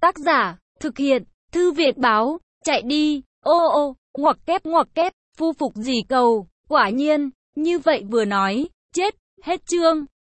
Tác giả, thực hiện, Thư viện báo, chạy đi, ngoặc kép, phu phục gì cầu, quả nhiên, như vậy vừa nói, chết, hết chương.